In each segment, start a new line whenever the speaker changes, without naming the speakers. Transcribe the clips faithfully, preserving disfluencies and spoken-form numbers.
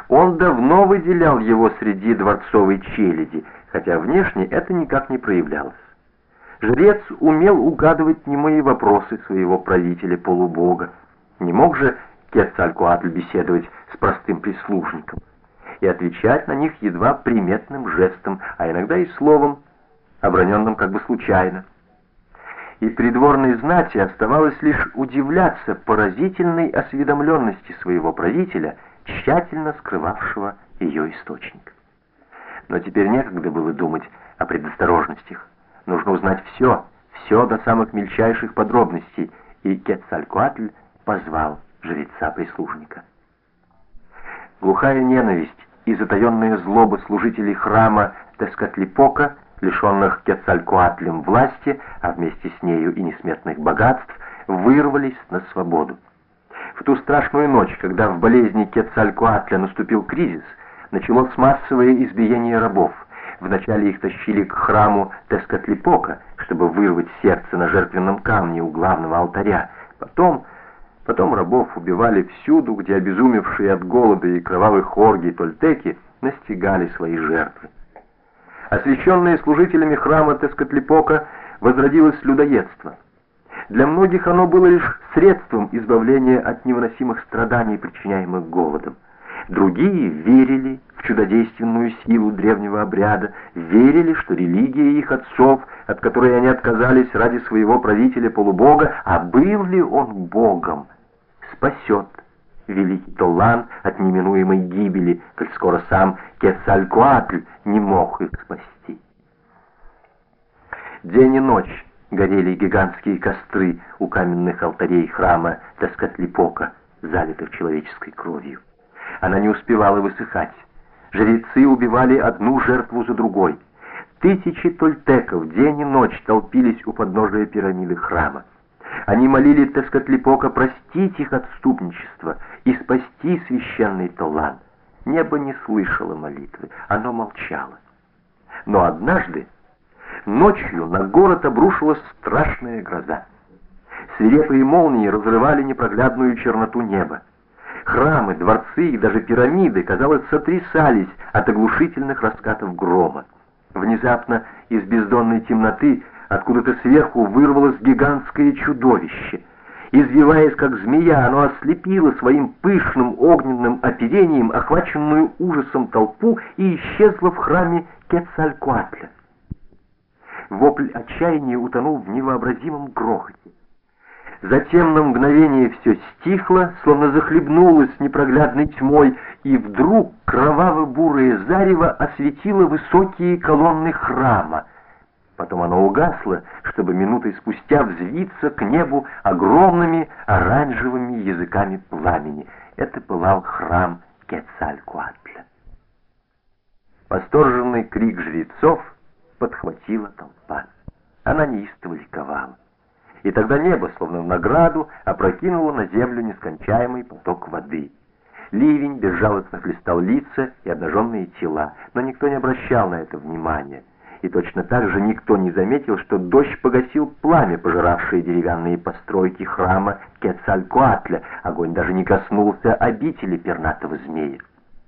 Он давно выделял его среди дворцовой челяди, хотя внешне это никак не проявлялось. Жрец умел угадывать немые вопросы своего правителя-полубога. Не мог же Кецалькоатль беседовать с простым прислужником и отвечать на них едва приметным жестом, а иногда и словом, оброненным как бы случайно. И придворной знати оставалось лишь удивляться поразительной осведомленности своего правителя, тщательно скрывавшего ее источник. Но теперь некогда было думать о предосторожностях. Нужно узнать все, все до самых мельчайших подробностей, и Кецалькоатль позвал жреца-прислужника. Глухая ненависть и затаенная злоба служителей храма Тескатлипока, лишенных Кецалькоатлем власти, а вместе с нею и несметных богатств, вырвались на свободу. В ту страшную ночь, когда в болезни Кецалькоатля наступил кризис, началось массовое избиение рабов. Вначале их тащили к храму Тескатлипока, чтобы вырвать сердце на жертвенном камне у главного алтаря. Потом, потом рабов убивали всюду, где обезумевшие от голода и кровавых оргий тольтеки настигали свои жертвы. Освященное служителями храма Тескатлипока возродилось людоедство. Для многих оно было лишь средством избавления от невыносимых страданий, причиняемых голодом. Другие верили в чудодейственную силу древнего обряда, верили, что религия их отцов, от которой они отказались ради своего правителя-полубога, а был ли он богом, спасет великий Толлан от неминуемой гибели, коль скоро сам Кецалькоатль не мог их спасти. День и ночь горели гигантские костры у каменных алтарей храма Тескатлипока, залитых человеческой кровью. Она не успевала высыхать. Жрецы убивали одну жертву за другой. Тысячи тольтеков день и ночь толпились у подножия пирамиды храма. Они молили Тескатлипока простить их отступничество и спасти священный Толлан. Небо не слышало молитвы, оно молчало. Но однажды ночью на город обрушилась страшная гроза. Свирепые молнии разрывали непроглядную черноту неба. Храмы, дворцы и даже пирамиды, казалось, сотрясались от оглушительных раскатов грома. Внезапно из бездонной темноты откуда-то сверху вырвалось гигантское чудовище. Извиваясь как змея, оно ослепило своим пышным огненным оперением охваченную ужасом толпу и исчезло в храме Кецалькоатля. Вопль отчаяния утонул в невообразимом грохоте. Затем на мгновение все стихло, словно захлебнулось непроглядной тьмой, и вдруг кроваво-бурое зарево осветило высокие колонны храма. Потом оно угасло, чтобы минутой спустя взвиться к небу огромными оранжевыми языками пламени. Это пылал храм Кецалькоатля. Восторженный крик жрецов подхватила толпа. Она неистово ликовала. И тогда небо, словно в награду, опрокинуло на землю нескончаемый поток воды. Ливень безжалостно хлестал лица и обнаженные тела, но никто не обращал на это внимания. И точно так же никто не заметил, что дождь погасил пламя, пожиравшее деревянные постройки храма Кецалькоатля. Огонь даже не коснулся обители пернатого змея.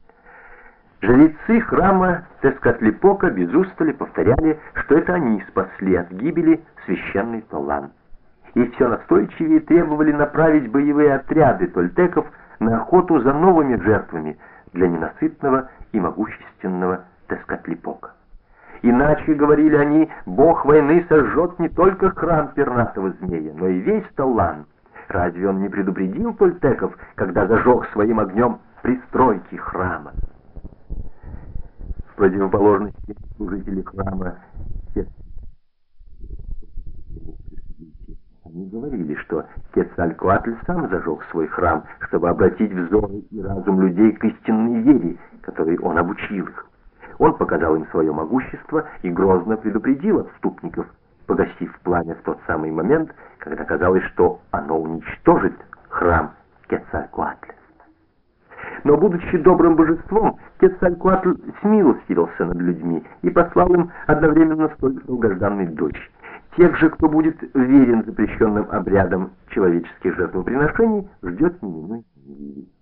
Жрецы храма Тескатлипока без устали повторяли, что это они спасли от гибели священный Толлан. И все настойчивее требовали направить боевые отряды тольтеков на охоту за новыми жертвами для ненасытного и могущественного Тескатлипока. Иначе, говорили они, бог войны сожжет не только храм пернатого змея, но и весь Толлан. Разве он не предупредил тольтеков, когда зажег своим огнем пристройки храма? В противоположности служители храма они говорили, что Кецалькоатль сам зажег свой храм, чтобы обратить взоры и разум людей к истинной вере, которой он обучил их. Он показал им свое могущество и грозно предупредил отступников, погасив пламя в тот самый момент, когда казалось, что оно уничтожит храм Кецалькоатля. Но, будучи добрым божеством, Кецалькоатль смилостивился над людьми и послал им одновременно столь долгожданный дождь. Тех же, кто будет верен запрещенным обрядам человеческих жертвоприношений, ждет неминуемый гибель.